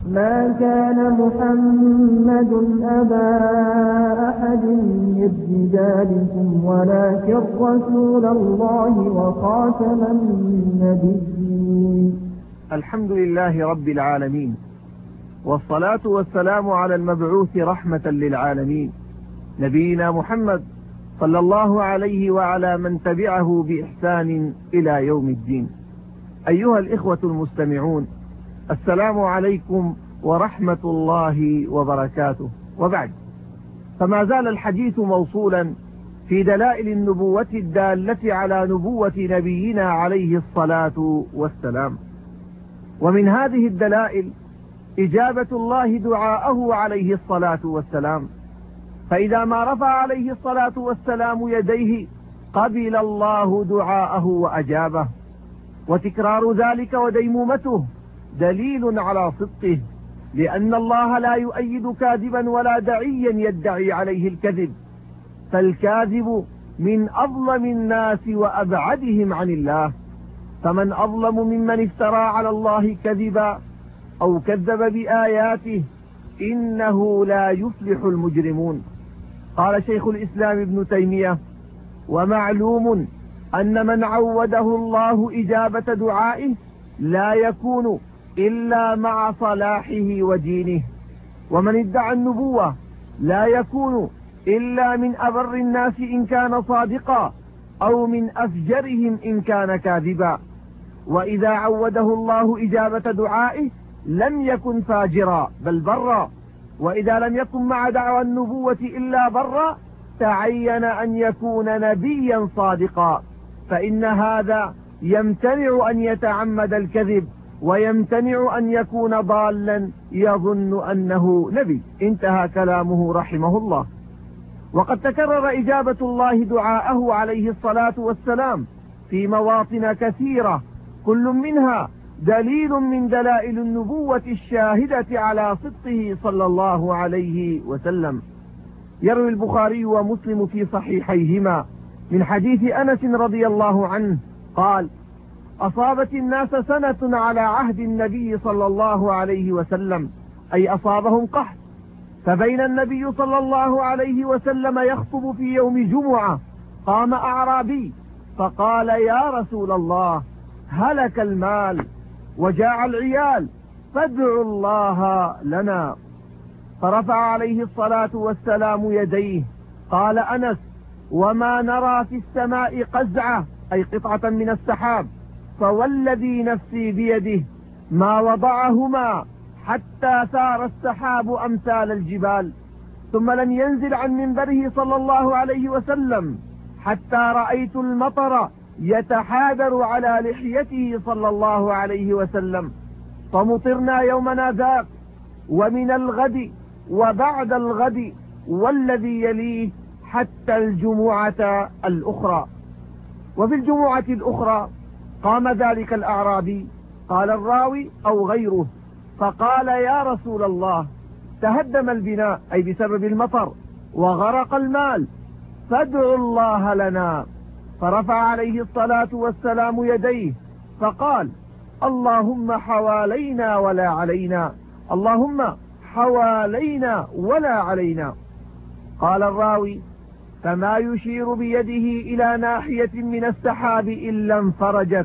ما كان محمد أبا أحد من رجالكم ولكن رسول الله وخاتم النبيين. الحمد لله رب العالمين، والصلاة والسلام على المبعوث رحمة للعالمين نبينا محمد صلى الله عليه وعلى من تبعه بإحسان إلى يوم الدين. أيها الإخوة المستمعون، السلام عليكم ورحمة الله وبركاته. وبعد، فما زال الحديث موصولا في دلائل النبوة الدالة على نبوة نبينا عليه الصلاة والسلام. ومن هذه الدلائل إجابة الله دعاءه عليه الصلاة والسلام، فإذا ما رفع عليه الصلاة والسلام يديه قبل الله دعاءه وأجابه، وتكرار ذلك وديمومته دليل على صدقه، لأن الله لا يؤيد كاذبا ولا دعيا يدعي عليه الكذب، فالكاذب من أظلم الناس وأبعدهم عن الله، فمن أظلم ممن افترى على الله كذبا أو كذب بآياته، إنه لا يفلح المجرمون. قال شيخ الإسلام ابن تيمية: ومعلوم أن من عوده الله إجابة دعائه لا يكون إلا مع صلاحه ودينه، ومن ادعى النبوة لا يكون إلا من أبر الناس إن كان صادقا أو من أفجرهم إن كان كاذبا. وإذا عوده الله إجابة دعائه لم يكن فاجرا بل برا، وإذا لم يكن مع دعوى النبوة إلا برا تعين أن يكون نبيا صادقا، فإن هذا يمتنع أن يتعمد الكذب، ويمتنع أن يكون ضالا يظن أنه نبي. انتهى كلامه رحمه الله. وقد تكرر إجابة الله دعاءه عليه الصلاة والسلام في مواطن كثيرة، كل منها دليل من دلائل النبوة الشاهدة على صدقه صلى الله عليه وسلم. يروي البخاري ومسلم في صحيحيهما من حديث أنس رضي الله عنه قال: أصابت الناس سنة على عهد النبي صلى الله عليه وسلم، أي أصابهم قحط، فبين النبي صلى الله عليه وسلم يخطب في يوم جمعة قام أعرابي فقال: يا رسول الله، هلك المال وجاع العيال، فادعوا الله لنا. فرفع عليه الصلاة والسلام يديه. قال أنس: وما نرى في السماء قزعة، أي قطعة من السحاب، فوالذي نفسي بيده ما وضعهما حتى ثار السحاب أمثال الجبال، ثم لم ينزل عن منبره صلى الله عليه وسلم حتى رأيت المطر يتحادر على لحيته صلى الله عليه وسلم، فمطرنا يومنا ذاك ومن الغد وبعد الغد والذي يليه حتى الجمعة الأخرى. وفي الجمعة الأخرى قام ذلك الأعرابي، قال الراوي أو غيره، فقال: يا رسول الله، تهدم البناء، أي بسبب المطر، وغرق المال، فادعوا الله لنا. فرفع عليه الصلاة والسلام يديه فقال: اللهم حوالينا ولا علينا، اللهم حوالينا ولا علينا. قال الراوي: فما يشير بيده إلى ناحية من السحاب إلا انفرجت،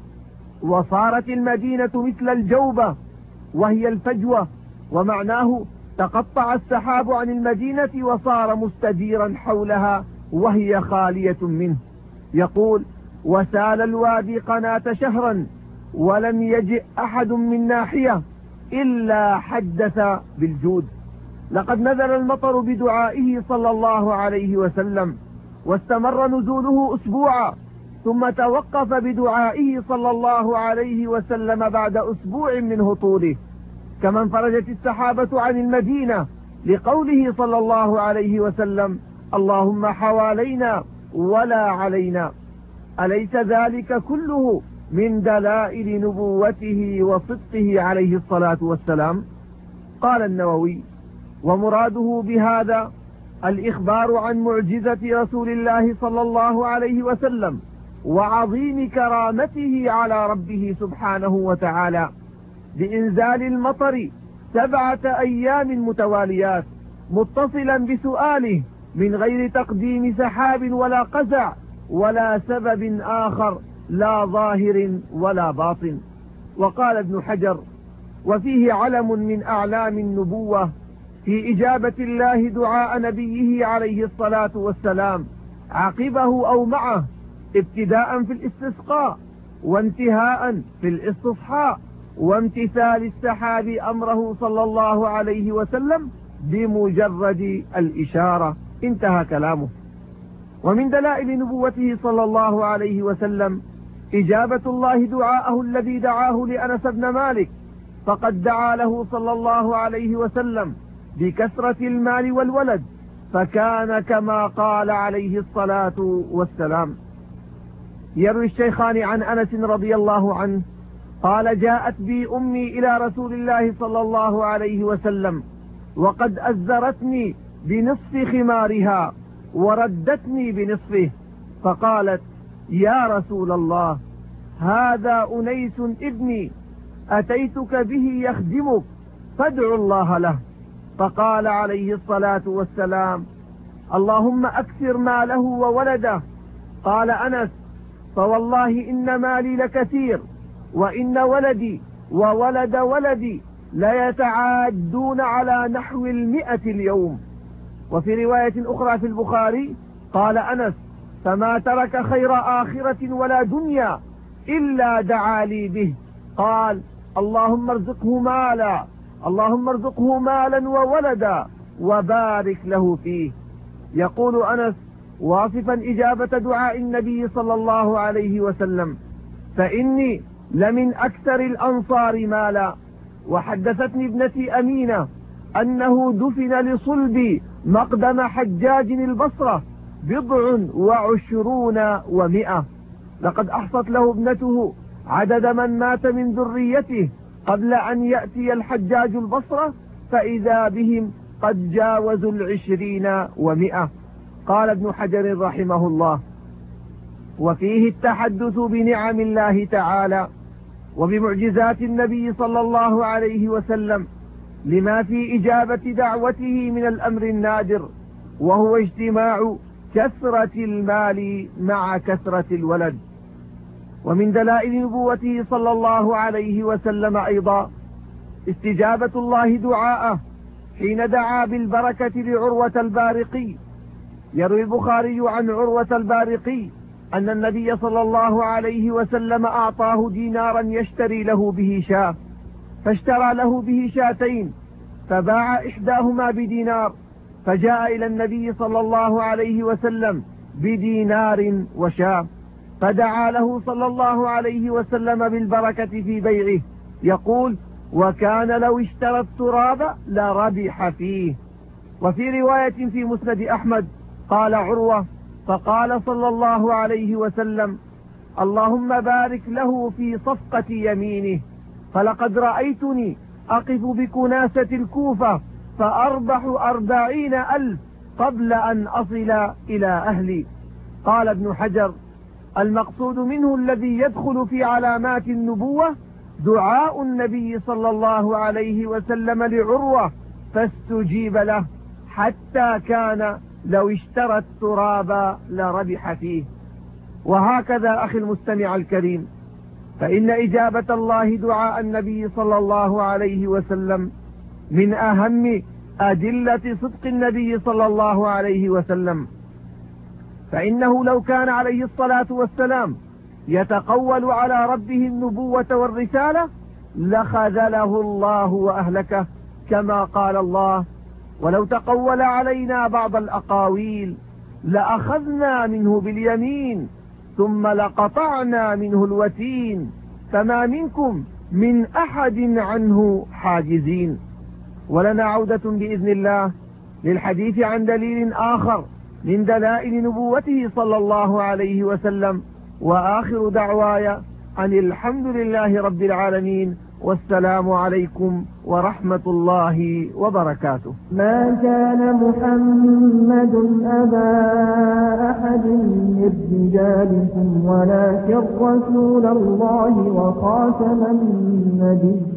وصارت المدينة مثل الجوبة وهي الفجوة، ومعناه تقطع السحاب عن المدينة وصار مستديرا حولها وهي خالية منه. يقول: وسال الوادي قناة شهرا ولم يجئ أحد من ناحية إلا حدث بالجود. لقد نزل المطر بدعائه صلى الله عليه وسلم، واستمر نزوله أسبوعا، ثم توقف بدعائه صلى الله عليه وسلم بعد أسبوع من هطوله. كما انفرجت السحابة عن المدينة لقوله صلى الله عليه وسلم: اللهم حوالينا ولا علينا. أليس ذلك كله من دلائل نبوته وصدقه عليه الصلاة والسلام؟ قال النووي: ومراده بهذا الإخبار عن معجزة رسول الله صلى الله عليه وسلم وعظيم كرامته على ربه سبحانه وتعالى بإنزال المطر 7 أيام متواليات متصلا بسؤاله من غير تقديم سحاب ولا قزع ولا سبب آخر لا ظاهر ولا باطن. وقال ابن حجر: وفيه علم من أعلام النبوة في إجابة الله دعاء نبيه عليه الصلاة والسلام عقبه أو معه، ابتداء في الاستسقاء وانتهاء في الاستصحاء، وامتثال السحاب أمره صلى الله عليه وسلم بمجرد الإشارة. انتهى كلامه. ومن دلائل نبوته صلى الله عليه وسلم إجابة الله دعاءه الذي دعاه لأنس بن مالك، فقد دعا له صلى الله عليه وسلم بكثرة المال والولد، فكان كما قال عليه الصلاة والسلام. يروي الشيخان عن أنس رضي الله عنه قال: جاءت بي أمي إلى رسول الله صلى الله عليه وسلم وقد أزرتني بنصف خمارها وردتني بنصفه، فقالت: يا رسول الله، هذا أنيس ابني أتيتك به يخدمك فادع الله له. فقال عليه الصلاة والسلام: اللهم أكثر ماله وولده. قال أنس: فوالله إن مالي لكثير، وإن ولدي وولد ولدي ليتعادون على نحو 100 اليوم. وفي رواية أخرى في البخاري قال أنس: فما ترك خير آخرة ولا دنيا إلا دعا لي به. قال: اللهم ارزقه مالا، اللهم ارزقه مالا وولدا وبارك له فيه. يقول أنس واصفا إجابة دعاء النبي صلى الله عليه وسلم: فإني لمن أكثر الأنصار مالا. وحدثتني ابنتي أمينة أنه دفن لصلب مقدم حجاج البصرة 27 و100. لقد أحصت له ابنته عدد من مات من ذريته قبل أن يأتي الحجاج البصرة، فإذا بهم قد جاوزوا 20 و100. قال ابن حجر رحمه الله: وفيه التحدث بنعم الله تعالى وبمعجزات النبي صلى الله عليه وسلم لما في إجابة دعوته من الأمر النادر، وهو اجتماع كثرة المال مع كثرة الولد. ومن دلائل نبوته صلى الله عليه وسلم أيضا استجابة الله دعاءه حين دعا بالبركة لعروة البارقي. يروي البخاري عن عروة البارقي أن النبي صلى الله عليه وسلم أعطاه دينارا يشتري له به شاة، فاشترى له به شاتين، فباع إحداهما بدينار، فجاء إلى النبي صلى الله عليه وسلم بدينار وشاة، فدعا له صلى الله عليه وسلم بالبركة في بيعه، يقول: وكان لو اشترى التراب لربح فيه. وفي رواية في مسند أحمد قال عروة: فقال صلى الله عليه وسلم: اللهم بارك له في صفقة يمينه، فلقد رأيتني أقف بكناسة الكوفة فأربح 40,000 قبل أن أصل إلى أهلي. قال ابن حجر: المقصود منه الذي يدخل في علامات النبوة دعاء النبي صلى الله عليه وسلم لعروة فاستجيب له، حتى كان لو اشترى التراب لربح فيه. وهكذا أخي المستمع الكريم، فإن إجابة الله دعاء النبي صلى الله عليه وسلم من أهم أدلة صدق النبي صلى الله عليه وسلم، فإنه لو كان عليه الصلاة والسلام يتقول على ربه النبوة والرسالة لخذله الله وأهلكه، كما قال الله: ولو تقول علينا بعض الأقاويل لأخذنا منه باليمين ثم لقطعنا منه الوتين فما منكم من أحد عنه حاجزين. ولنا عودة بإذن الله للحديث عن دليل آخر من دلائل نبوته صلى الله عليه وسلم، وآخر دعواي أن الحمد لله رب العالمين، والسلام عليكم ورحمة الله وبركاته. ما كان محمد أبا أحد من رجالكم ولكن رسول الله وخاتم النبيين.